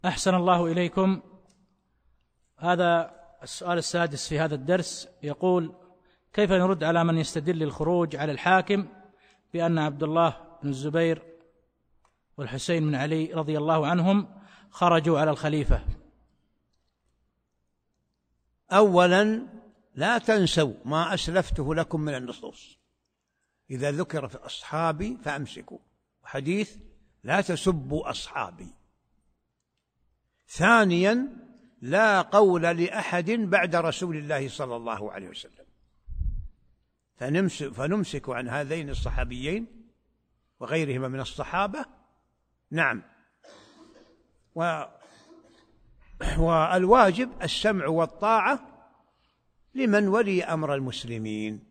أحسن الله إليكم. هذا السؤال السادس في هذا الدرس يقول: كيف نرد على من يستدل الخروج على الحاكم بأن عبد الله بن الزبير والحسين بن علي رضي الله عنهم خرجوا على الخليفة؟ أولا لا تنسوا ما أسلفته لكم من النصوص، إذا ذكر في أصحابي فأمسكوا، حديث لا تسبوا أصحابي. ثانيا لا قول لأحد بعد رسول الله صلى الله عليه وسلم، فنمسك عن هذين الصحابيين وغيرهما من الصحابة. نعم. والواجب السمع والطاعة لمن ولي أمر المسلمين.